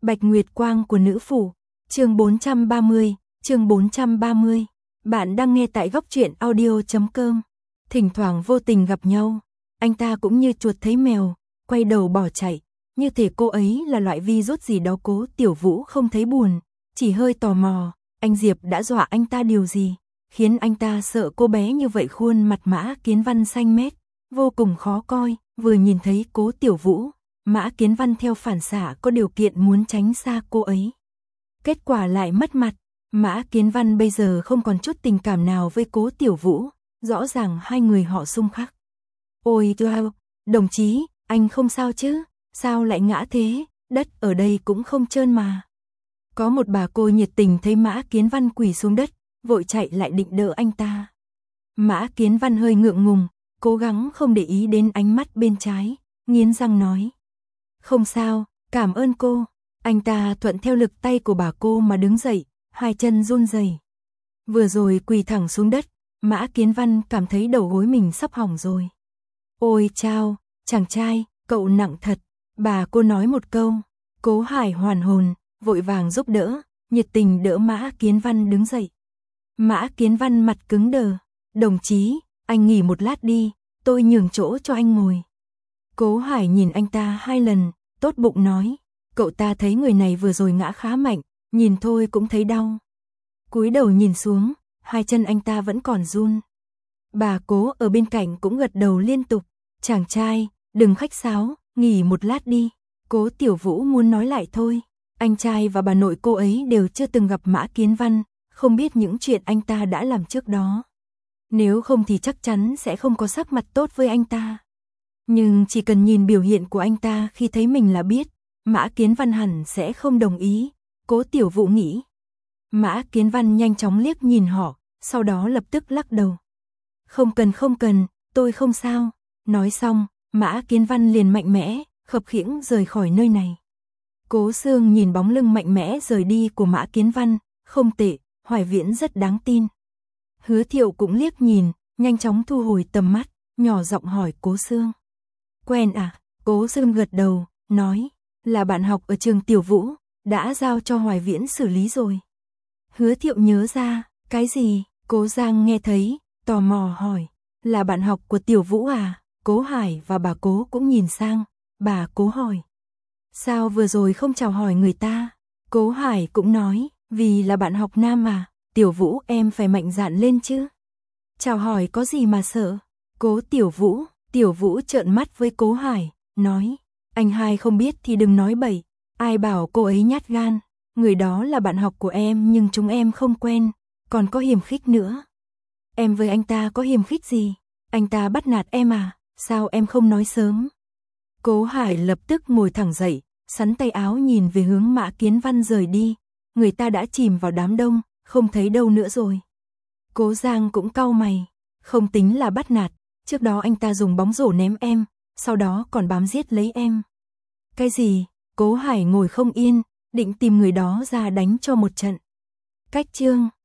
Bạch Nguyệt Quang của nữ phủ, chương 430, chương 430. Bạn đang nghe tại góc truyện audio.com. Thỉnh thoảng vô tình gặp nhau, anh ta cũng như chuột thấy mèo, quay đầu bỏ chạy, như thể cô ấy là loại virus gì đó. Cố Tiểu Vũ không thấy buồn, chỉ hơi tò mò, anh Diệp đã dọa anh ta điều gì, khiến anh ta sợ cô bé như vậy. Khuôn mặt Mã Kiến Văn xanh mét, vô cùng khó coi, vừa nhìn thấy Cố Tiểu Vũ, Mã Kiến Văn theo phản xạ có điều kiện muốn tránh xa cô ấy. Kết quả lại mất mặt, Mã Kiến Văn bây giờ không còn chút tình cảm nào với Cố Tiểu Vũ, rõ ràng hai người họ xung khắc. Ôi wow, đồng chí, anh không sao chứ, sao lại ngã thế, đất ở đây cũng không trơn mà. Có một bà cô nhiệt tình thấy Mã Kiến Văn quỳ xuống đất, vội chạy lại định đỡ anh ta. Mã Kiến Văn hơi ngượng ngùng, cố gắng không để ý đến ánh mắt bên trái, nghiến răng nói. Không sao, cảm ơn cô. Anh ta thuận theo lực tay của bà cô mà đứng dậy, hai chân run rẩy. Vừa rồi quỳ thẳng xuống đất, Mã Kiến Văn cảm thấy đầu gối mình sắp hỏng rồi. Ôi chao, chàng trai, cậu nặng thật. Bà cô nói một câu, Cố Hải hoàn hồn, vội vàng giúp đỡ, nhiệt tình đỡ Mã Kiến Văn đứng dậy. Mã Kiến Văn mặt cứng đờ, đồng chí, anh nghỉ một lát đi, tôi nhường chỗ cho anh ngồi. Cố Hải nhìn anh ta hai lần, tốt bụng nói, cậu ta thấy người này vừa rồi ngã khá mạnh, nhìn thôi cũng thấy đau. Cúi đầu nhìn xuống, hai chân anh ta vẫn còn run. Bà Cố ở bên cạnh cũng gật đầu liên tục, chàng trai, đừng khách sáo, nghỉ một lát đi. Cố Tiểu Vũ muốn nói lại thôi, anh trai và bà nội cô ấy đều chưa từng gặp Mã Kiến Văn, không biết những chuyện anh ta đã làm trước đó. Nếu không thì chắc chắn sẽ không có sắc mặt tốt với anh ta. Nhưng chỉ cần nhìn biểu hiện của anh ta khi thấy mình là biết, Mã Kiến Văn hẳn sẽ không đồng ý, Cố Tiểu Vũ nghĩ. Mã Kiến Văn nhanh chóng liếc nhìn họ, sau đó lập tức lắc đầu. Không cần, tôi không sao. Nói xong, Mã Kiến Văn liền mạnh mẽ, khập khiễng rời khỏi nơi này. Cố Sương nhìn bóng lưng mạnh mẽ rời đi của Mã Kiến Văn, không tệ, Hoài Viễn rất đáng tin. Hứa Thiệu cũng liếc nhìn, nhanh chóng thu hồi tầm mắt, nhỏ giọng hỏi Cố Sương. Quen à? Cố Sương gật đầu, nói, là bạn học ở trường Tiểu Vũ, đã giao cho Hoài Viễn xử lý rồi. Hứa Thiệu nhớ ra, cái gì? Cố Giang nghe thấy, tò mò hỏi, là bạn học của Tiểu Vũ à? Cố Hải và bà Cố cũng nhìn sang, bà Cố hỏi. Sao vừa rồi không chào hỏi người ta? Cố Hải cũng nói, vì là bạn học nam mà, Tiểu Vũ em phải mạnh dạn lên chứ. Chào hỏi có gì mà sợ? Cố Tiểu Vũ trợn mắt với Cố Hải, nói, anh hai không biết thì đừng nói bậy, ai bảo cô ấy nhát gan, người đó là bạn học của em nhưng chúng em không quen, còn có hiềm khích nữa. Em với anh ta có hiềm khích gì? Anh ta bắt nạt em à? Sao em không nói sớm? Cố Hải lập tức ngồi thẳng dậy, sắn tay áo nhìn về hướng Mã Kiến Văn rời đi, người ta đã chìm vào đám đông, không thấy đâu nữa rồi. Cố Giang cũng cau mày, không tính là bắt nạt, trước đó anh ta dùng bóng rổ ném em, sau đó còn bám giết lấy em. Cái gì? Cố Hải ngồi không yên, định tìm người đó ra đánh cho một trận. Cách chương